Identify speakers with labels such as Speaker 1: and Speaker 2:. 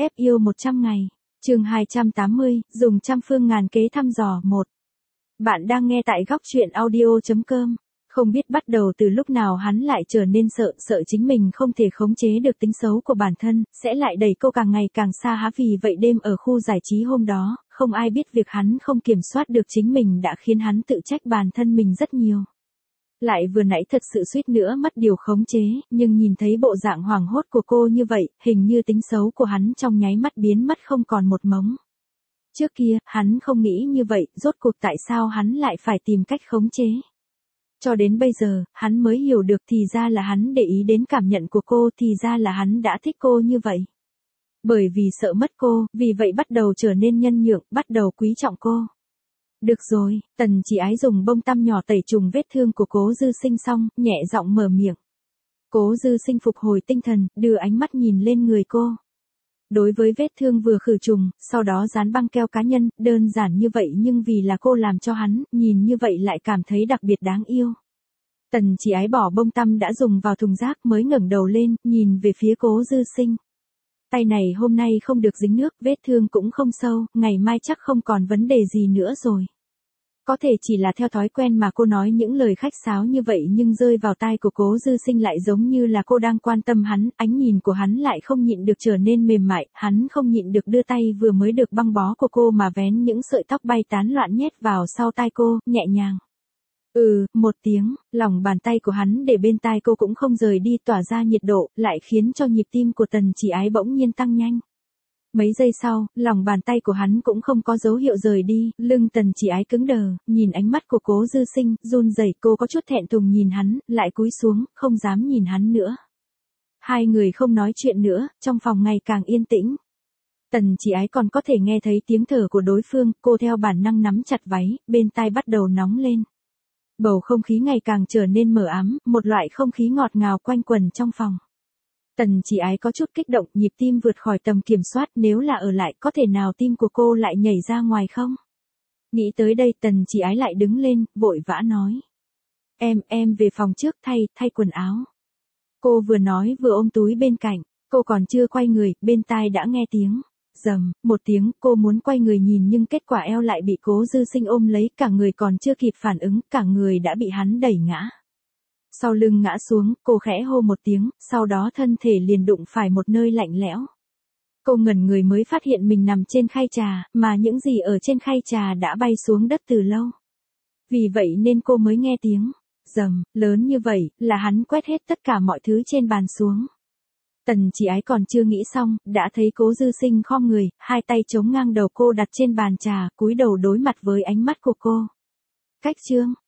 Speaker 1: Ép yêu 100 ngày. Chương 280, dùng trăm phương ngàn kế thăm dò 1. Bạn đang nghe tại góc truyện audio.com. Không biết bắt đầu từ lúc nào hắn lại trở nên sợ chính mình không thể khống chế được tính xấu của bản thân, sẽ lại đẩy cô càng ngày càng xa há. Vì vậy đêm ở khu giải trí hôm đó, không ai biết việc hắn không kiểm soát được chính mình đã khiến hắn tự trách bản thân mình rất nhiều. Lại vừa nãy thật sự suýt nữa mất điều khống chế, nhưng nhìn thấy bộ dạng hoảng hốt của cô như vậy, hình như tính xấu của hắn trong nháy mắt biến mất không còn một mống. Trước kia, hắn không nghĩ như vậy, rốt cuộc tại sao hắn lại phải tìm cách khống chế. Cho đến bây giờ, hắn mới hiểu được thì ra là hắn để ý đến cảm nhận của cô, thì ra là hắn đã thích cô như vậy. Bởi vì sợ mất cô, vì vậy bắt đầu trở nên nhân nhượng, bắt đầu quý trọng cô. Được rồi, Tần Chỉ Ái dùng bông tăm nhỏ tẩy trùng vết thương của Cố Dư Sinh xong, nhẹ giọng mở miệng. Cố Dư Sinh phục hồi tinh thần, đưa ánh mắt nhìn lên người cô. Đối với vết thương vừa khử trùng, sau đó dán băng keo cá nhân, đơn giản như vậy nhưng vì là cô làm cho hắn, nhìn như vậy lại cảm thấy đặc biệt đáng yêu. Tần Chỉ Ái bỏ bông tăm đã dùng vào thùng rác mới ngẩng đầu lên, nhìn về phía Cố Dư Sinh. Tay này hôm nay không được dính nước, vết thương cũng không sâu, ngày mai chắc không còn vấn đề gì nữa rồi. Có thể chỉ là theo thói quen mà cô nói những lời khách sáo như vậy nhưng rơi vào tai của Cố Dư Sinh lại giống như là cô đang quan tâm hắn, ánh nhìn của hắn lại không nhịn được trở nên mềm mại, hắn không nhịn được đưa tay vừa mới được băng bó của cô mà vén những sợi tóc bay tán loạn nhét vào sau tai cô, nhẹ nhàng. Một tiếng, lòng bàn tay của hắn để bên tai cô cũng không rời đi tỏa ra nhiệt độ, lại khiến cho nhịp tim của Tần Chỉ Ái bỗng nhiên tăng nhanh. Mấy giây sau, lòng bàn tay của hắn cũng không có dấu hiệu rời đi, lưng Tần Chỉ Ái cứng đờ, nhìn ánh mắt của Cố Dư Sinh, run rẩy, cô có chút thẹn thùng nhìn hắn, lại cúi xuống, không dám nhìn hắn nữa. Hai người không nói chuyện nữa, trong phòng ngày càng yên tĩnh. Tần Chỉ Ái còn có thể nghe thấy tiếng thở của đối phương, cô theo bản năng nắm chặt váy, bên tai bắt đầu nóng lên. Bầu không khí ngày càng trở nên mờ ám, một loại không khí ngọt ngào quanh quẩn trong phòng. Tần Chỉ Ái có chút kích động, nhịp tim vượt khỏi tầm kiểm soát, nếu là ở lại, có thể nào tim của cô lại nhảy ra ngoài không? Nghĩ tới đây, Tần Chỉ Ái lại đứng lên, vội vã nói. Em về phòng trước thay quần áo. Cô vừa nói vừa ôm túi bên cạnh, cô còn chưa quay người, bên tai đã nghe tiếng. Rầm, một tiếng, cô muốn quay người nhìn nhưng kết quả eo lại bị Cố Dư Sinh ôm lấy, cả người còn chưa kịp phản ứng, cả người đã bị hắn đẩy ngã. Sau lưng ngã xuống, cô khẽ hô một tiếng, sau đó thân thể liền đụng phải một nơi lạnh lẽo. Cô ngẩn người mới phát hiện mình nằm trên khay trà, mà những gì ở trên khay trà đã bay xuống đất từ lâu. Vì vậy nên cô mới nghe tiếng. Rầm, lớn như vậy, là hắn quét hết tất cả mọi thứ trên bàn xuống. Tần Chỉ Ái còn chưa nghĩ xong, đã thấy Cố Dư Sinh khom người, hai tay chống ngang đầu cô đặt trên bàn trà, cúi đầu đối mặt với ánh mắt của cô. Cách chương,